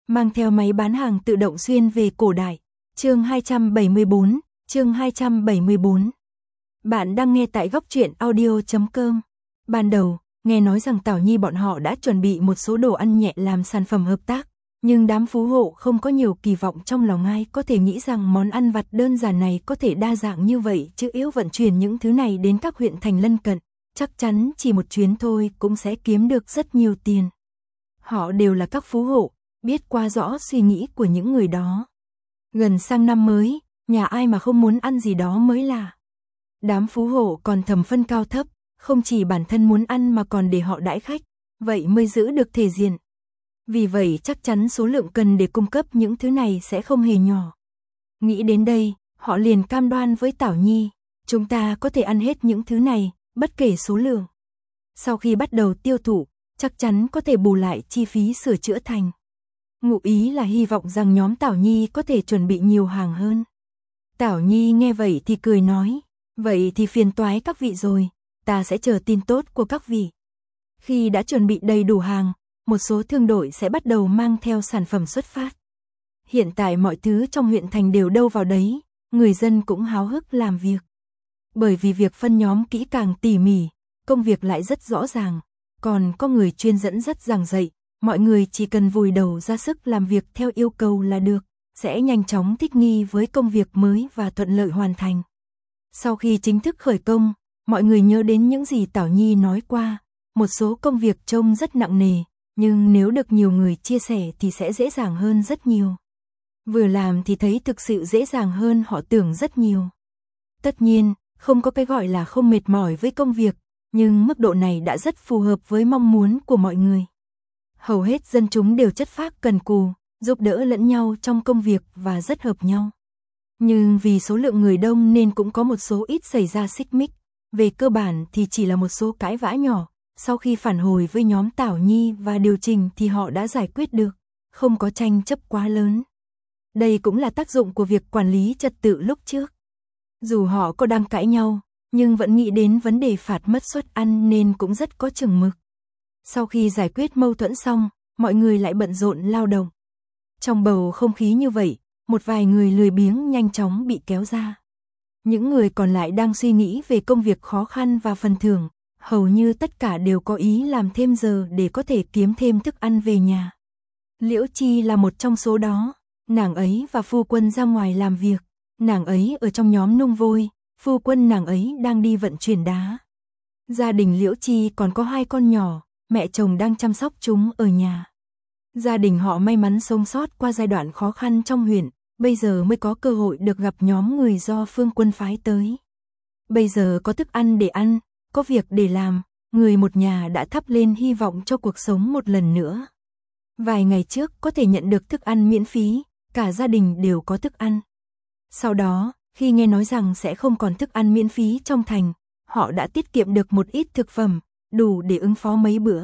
mang theo máy bán hàng tự động xuyên về cổ đại. Chương 274. Bạn đang nghe tại góc truyện audio.com. Ban đầu, nghe nói rằng Tảo Nhi bọn họ đã chuẩn bị một số đồ ăn nhẹ làm sản phẩm hợp tác, nhưng đám phú hộ không có nhiều kỳ vọng trong lòng ai có thể nghĩ rằng món ăn vặt đơn giản này có thể đa dạng như vậy, chứ yếu vận chuyển những thứ này đến các huyện thành lân cận, chắc chắn chỉ một chuyến thôi cũng sẽ kiếm được rất nhiều tiền. Họ đều là các phú hộ, biết qua rõ suy nghĩ của những người đó. Gần sang năm mới, nhà ai mà không muốn ăn gì đó mới là. Đám phú hộ còn thầm phân cao thấp, không chỉ bản thân muốn ăn mà còn để họ đãi khách, vậy mới giữ được thể diện. Vì vậy chắc chắn số lượng cần để cung cấp những thứ này sẽ không hề nhỏ. Nghĩ đến đây, họ liền cam đoan với Tảo Nhi, chúng ta có thể ăn hết những thứ này, bất kể số lượng. Sau khi bắt đầu tiêu thụ, chắc chắn có thể bù lại chi phí sửa chữa thành. Ngụ ý là hy vọng rằng nhóm Tảo Nhi có thể chuẩn bị nhiều hàng hơn. Tảo Nhi nghe vậy thì cười nói, vậy thì phiền toái các vị rồi, ta sẽ chờ tin tốt của các vị. Khi đã chuẩn bị đầy đủ hàng, một số thương đội sẽ bắt đầu mang theo sản phẩm xuất phát. Hiện tại mọi thứ trong huyện thành đều đâu vào đấy, người dân cũng háo hức làm việc. Bởi vì việc phân nhóm kỹ càng tỉ mỉ, công việc lại rất rõ ràng, còn có người chuyên dẫn dắt giảng dạy, mọi người chỉ cần vùi đầu ra sức làm việc theo yêu cầu là được, sẽ nhanh chóng thích nghi với công việc mới và thuận lợi hoàn thành. Sau khi chính thức khởi công, mọi người nhớ đến những gì Tảo Nhi nói qua, một số công việc trông rất nặng nề, nhưng nếu được nhiều người chia sẻ thì sẽ dễ dàng hơn rất nhiều. Vừa làm thì thấy thực sự dễ dàng hơn họ tưởng rất nhiều. Tất nhiên, không có cái gọi là không mệt mỏi với công việc, nhưng mức độ này đã rất phù hợp với mong muốn của mọi người. Hầu hết dân chúng đều chất phác cần cù, giúp đỡ lẫn nhau trong công việc và rất hợp nhau. Nhưng vì số lượng người đông nên cũng có một số ít xảy ra xích mích, về cơ bản thì chỉ là một số cãi vã nhỏ, sau khi phản hồi với nhóm Tảo Nhi và điều chỉnh thì họ đã giải quyết được, không có tranh chấp quá lớn. Đây cũng là tác dụng của việc quản lý trật tự lúc trước. Dù họ có đang cãi nhau, nhưng vẫn nghĩ đến vấn đề phạt mất suất ăn nên cũng rất có chừng mực. Sau khi giải quyết mâu thuẫn xong, mọi người lại bận rộn lao động. Trong bầu không khí như vậy, một vài người lười biếng nhanh chóng bị kéo ra. Những người còn lại đang suy nghĩ về công việc khó khăn và phần thưởng, hầu như tất cả đều có ý làm thêm giờ để có thể kiếm thêm thức ăn về nhà. Liễu Chi là một trong số đó, nàng ấy và phu quân ra ngoài làm việc, nàng ấy ở trong nhóm nung vôi, phu quân nàng ấy đang đi vận chuyển đá. Gia đình Liễu Chi còn có 2 con nhỏ, mẹ chồng đang chăm sóc chúng ở nhà. Gia đình họ may mắn sống sót qua giai đoạn khó khăn trong huyện, bây giờ mới có cơ hội được gặp nhóm người do Phương Quân phái tới. Bây giờ có thức ăn để ăn, có việc để làm, người một nhà đã thắp lên hy vọng cho cuộc sống một lần nữa. Vài ngày trước có thể nhận được thức ăn miễn phí, cả gia đình đều có thức ăn. Sau đó, khi nghe nói rằng sẽ không còn thức ăn miễn phí trong thành, họ đã tiết kiệm được một ít thực phẩm, đủ để ứng phó mấy bữa.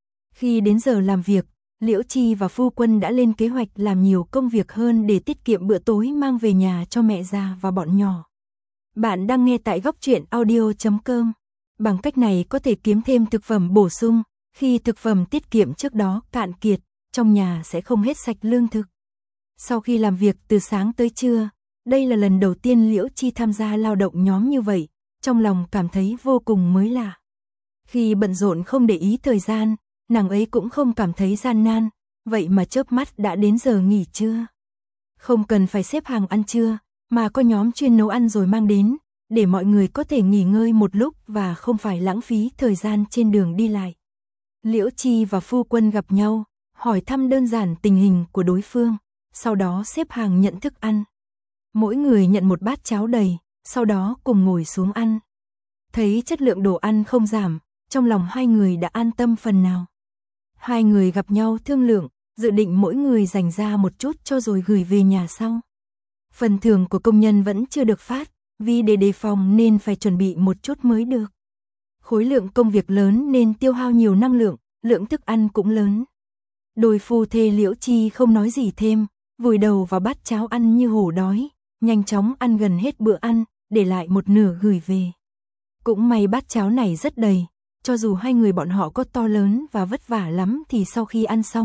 Khi đến giờ làm việc, Liễu Chi và phu quân đã lên kế hoạch làm nhiều công việc hơn để tiết kiệm bữa tối mang về nhà cho mẹ già và bọn nhỏ. Bạn đang nghe tại góc truyện audio.com. Bằng cách này có thể kiếm thêm thực phẩm bổ sung, khi thực phẩm tiết kiệm trước đó cạn kiệt, trong nhà sẽ không hết sạch lương thực. Sau khi làm việc từ sáng tới trưa, đây là lần đầu tiên Liễu Chi tham gia lao động nhóm như vậy, trong lòng cảm thấy vô cùng mới lạ. Khi bận rộn không để ý thời gian, nàng ấy cũng không cảm thấy gian nan, vậy mà chớp mắt đã đến giờ nghỉ trưa. Không cần phải xếp hàng ăn trưa, mà có nhóm chuyên nấu ăn rồi mang đến, để mọi người có thể nghỉ ngơi một lúc và không phải lãng phí thời gian trên đường đi lại. Liễu Chi và phu quân gặp nhau, hỏi thăm đơn giản tình hình của đối phương, sau đó xếp hàng nhận thức ăn. Mỗi người nhận một bát cháo đầy, sau đó cùng ngồi xuống ăn. Thấy chất lượng đồ ăn không giảm, trong lòng hai người đã an tâm phần nào. Hai người gặp nhau thương lượng, dự định mỗi người dành ra một chút cho rồi gửi về nhà sau. Phần thưởng của công nhân vẫn chưa được phát, vì để đề phòng nên phải chuẩn bị một chút mới được. Khối lượng công việc lớn nên tiêu hao nhiều năng lượng, lượng thức ăn cũng lớn. Đôi phu thê Liễu Chi không nói gì thêm, vùi đầu vào bát cháo ăn như hổ đói, nhanh chóng ăn gần hết bữa ăn, để lại một nửa gửi về. Cũng may bát cháo này rất đầy, cho dù hai người bọn họ có to lớn và vất vả lắm thì sau khi ăn xong,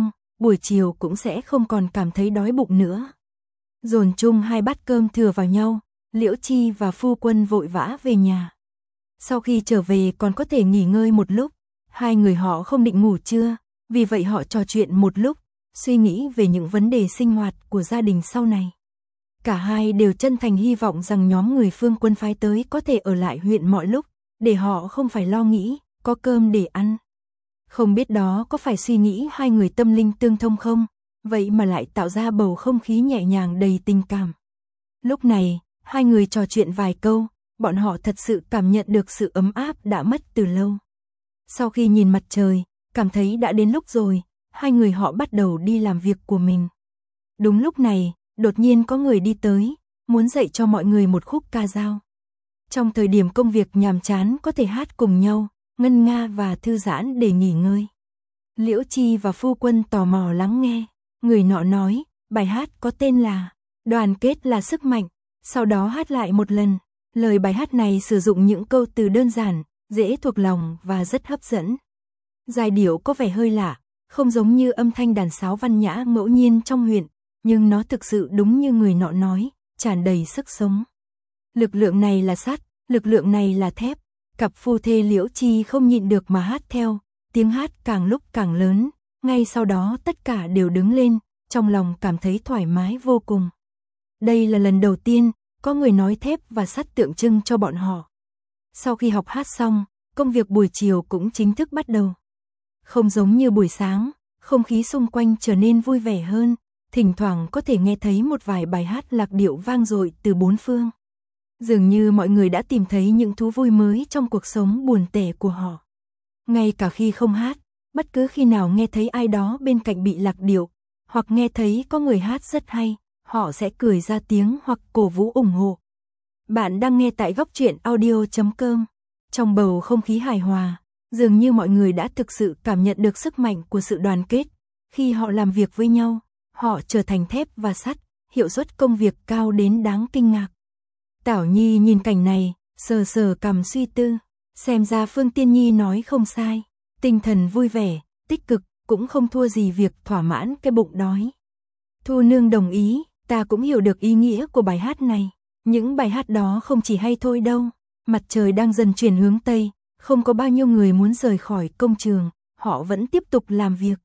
buổi chiều cũng sẽ không còn cảm thấy đói bụng nữa. Dồn chung 2 bát cơm thừa vào nhau, Liễu Chi và phu quân vội vã về nhà. Sau khi trở về còn có thể nghỉ ngơi một lúc, hai người họ không định ngủ trưa, vì vậy họ trò chuyện một lúc, suy nghĩ về những vấn đề sinh hoạt của gia đình sau này. Cả hai đều chân thành hy vọng rằng nhóm người Phương Quân phái tới có thể ở lại huyện mọi lúc, để họ không phải lo nghĩ, có cơm để ăn. Không biết đó có phải suy nghĩ hai người tâm linh tương thông không, vậy mà lại tạo ra bầu không khí nhẹ nhàng đầy tình cảm. Lúc này, hai người trò chuyện vài câu, bọn họ thật sự cảm nhận được sự ấm áp đã mất từ lâu. Sau khi nhìn mặt trời, cảm thấy đã đến lúc rồi, hai người họ bắt đầu đi làm việc của mình. Đúng lúc này, đột nhiên có người đi tới, muốn dạy cho mọi người một khúc ca dao. Trong thời điểm công việc nhàm chán có thể hát cùng nhau, ngân nga và thư giãn để nghỉ ngơi. Liễu Chi và phu quân tò mò lắng nghe, người nọ nói, bài hát có tên là Đoàn kết là sức mạnh, sau đó hát lại một lần. Lời bài hát này sử dụng những câu từ đơn giản, dễ thuộc lòng và rất hấp dẫn. Giai điệu có vẻ hơi lạ, không giống như âm thanh đàn sáo văn nhã ngẫu nhiên trong huyện, nhưng nó thực sự đúng như người nọ nói, tràn đầy sức sống. Lực lượng này là sắt, lực lượng này là thép. Cặp phu thê Liễu Chi không nhịn được mà hát theo, tiếng hát càng lúc càng lớn, ngay sau đó tất cả đều đứng lên, trong lòng cảm thấy thoải mái vô cùng. Đây là lần đầu tiên có người nói thép và sắt tượng trưng cho bọn họ. Sau khi học hát xong, công việc buổi chiều cũng chính thức bắt đầu. Không giống như buổi sáng, không khí xung quanh trở nên vui vẻ hơn, thỉnh thoảng có thể nghe thấy một vài bài hát lạc điệu vang dội từ bốn phương. Dường như mọi người đã tìm thấy những thú vui mới trong cuộc sống buồn tẻ của họ. Ngay cả khi không hát, bất cứ khi nào nghe thấy ai đó bên cạnh bị lạc điệu, hoặc nghe thấy có người hát rất hay, họ sẽ cười ra tiếng hoặc cổ vũ ủng hộ. Bạn đang nghe tại Góc Truyện Audio.com. Trong bầu không khí hài hòa, dường như mọi người đã thực sự cảm nhận được sức mạnh của sự đoàn kết. Khi họ làm việc với nhau, họ trở thành thép và sắt, hiệu suất công việc cao đến đáng kinh ngạc. Tảo Nhi nhìn cảnh này, sờ sờ cằm suy tư, xem ra Phương Tiên Nhi nói không sai, tinh thần vui vẻ, tích cực, cũng không thua gì việc thỏa mãn cái bụng đói. Thu Nương đồng ý, ta cũng hiểu được ý nghĩa của bài hát này, những bài hát đó không chỉ hay thôi đâu. Mặt trời đang dần chuyển hướng Tây, không có bao nhiêu người muốn rời khỏi công trường, họ vẫn tiếp tục làm việc.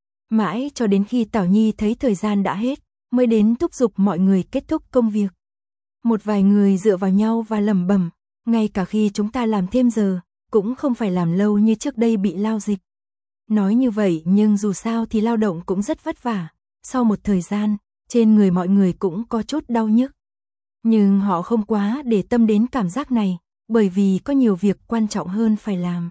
Mãi cho đến khi Tảo Nhi thấy thời gian đã hết, mới đến thúc giục mọi người kết thúc công việc. Một vài người dựa vào nhau và lẩm bẩm, ngay cả khi chúng ta làm thêm giờ, cũng không phải làm lâu như trước đây bị lao dịch. Nói như vậy nhưng dù sao thì lao động cũng rất vất vả, sau một thời gian, trên người mọi người cũng có chút đau nhức. Nhưng họ không quá để tâm đến cảm giác này, bởi vì có nhiều việc quan trọng hơn phải làm.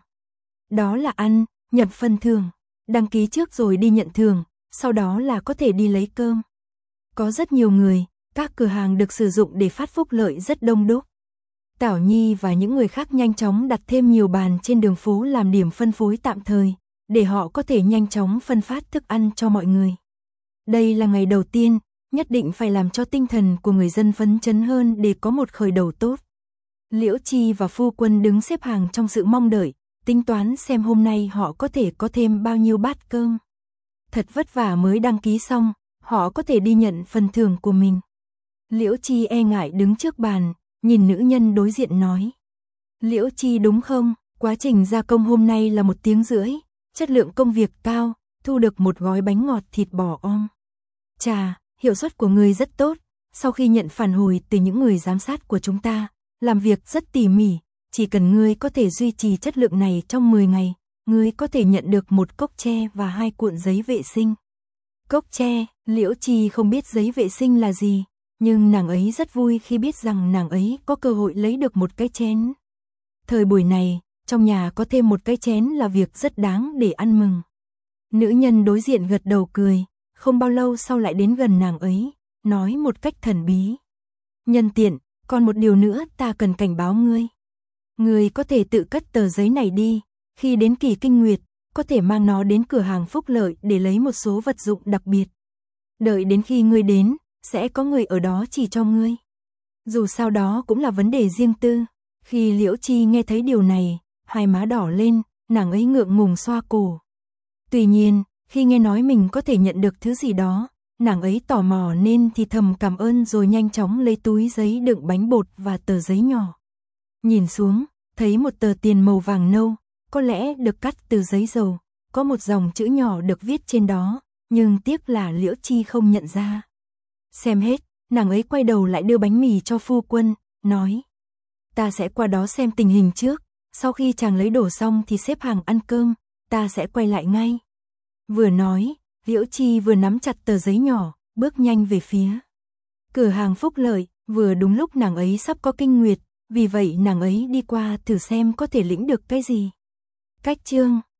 Đó là ăn, nhận phân thưởng, đăng ký trước rồi đi nhận thưởng, sau đó là có thể đi lấy cơm. Có rất nhiều người, các cửa hàng được sử dụng để phát phúc lợi rất đông đúc. Tảo Nhi và những người khác nhanh chóng đặt thêm nhiều bàn trên đường phố làm điểm phân phối tạm thời, để họ có thể nhanh chóng phân phát thức ăn cho mọi người. Đây là ngày đầu tiên, nhất định phải làm cho tinh thần của người dân phấn chấn hơn để có một khởi đầu tốt. Liễu Chi và phu quân đứng xếp hàng trong sự mong đợi, tính toán xem hôm nay họ có thể có thêm bao nhiêu bát cơm. Thật vất vả mới đăng ký xong, họ có thể đi nhận phần thưởng của mình. Liễu Chi e ngại đứng trước bàn, nhìn nữ nhân đối diện nói. Liễu Chi đúng không, quá trình gia công hôm nay là 1 tiếng rưỡi, chất lượng công việc cao, thu được một gói bánh ngọt thịt bò om. Chà, hiệu suất của người rất tốt, sau khi nhận phản hồi từ những người giám sát của chúng ta, làm việc rất tỉ mỉ, chỉ cần ngươi có thể duy trì chất lượng này trong 10 ngày, ngươi có thể nhận được 1 cốc tre và 2 cuộn giấy vệ sinh. Cốc tre, Liễu Chi không biết giấy vệ sinh là gì, nhưng nàng ấy rất vui khi biết rằng nàng ấy có cơ hội lấy được một cái chén. Thời buổi này, trong nhà có thêm một cái chén là việc rất đáng để ăn mừng. Nữ nhân đối diện gật đầu cười, không bao lâu sau lại đến gần nàng ấy, nói một cách thần bí. Nhân tiện, còn một điều nữa ta cần cảnh báo ngươi. Ngươi có thể tự cất tờ giấy này đi, khi đến kỳ kinh nguyệt, có thể mang nó đến cửa hàng phúc lợi để lấy một số vật dụng đặc biệt. Đợi đến khi ngươi đến, sẽ có người ở đó chỉ cho ngươi. Dù sao đó cũng là vấn đề riêng tư. Khi Liễu Chi nghe thấy điều này, hai má đỏ lên, nàng ấy ngượng ngùng xoa cổ. Tuy nhiên, Khi nghe nói mình có thể nhận được thứ gì đó, nàng ấy tò mò nên thì thầm cảm ơn rồi nhanh chóng lấy túi giấy đựng bánh bột và tờ giấy nhỏ. Nhìn xuống, thấy một tờ tiền màu vàng nâu, có lẽ được cắt từ giấy dầu, có một dòng chữ nhỏ được viết trên đó, nhưng tiếc là Liễu Chi không nhận ra. Xem hết, nàng ấy quay đầu lại đưa bánh mì cho phu quân, nói: ta sẽ qua đó xem tình hình trước, sau khi chàng lấy đồ xong thì xếp hàng ăn cơm, ta sẽ quay lại ngay. Vừa nói, Liễu Chi vừa nắm chặt tờ giấy nhỏ, bước nhanh về phía cửa hàng Phúc Lợi, vừa đúng lúc nàng ấy sắp có kinh nguyệt, vì vậy nàng ấy đi qua thử xem có thể lĩnh được cái gì. Cách chương